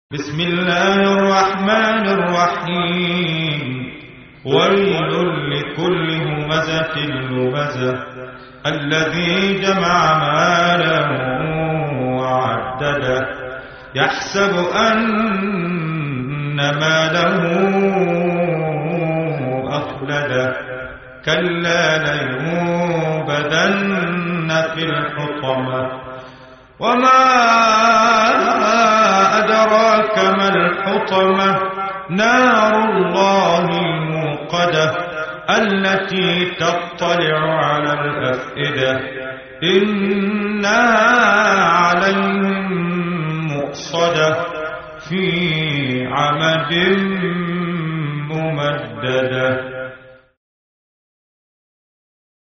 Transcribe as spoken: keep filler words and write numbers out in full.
بسم الله الرحمن الرحيم ويل لكل همزة لمزة الذي جمع مالا وعدده يحسب أن ماله أخلده كلا لينبذن في الحطمة وما أدراك ما الحطمة نار الله الموقدة التي تطلع على الأفئدة إنها عليهم مؤصدة في عمد ممددة.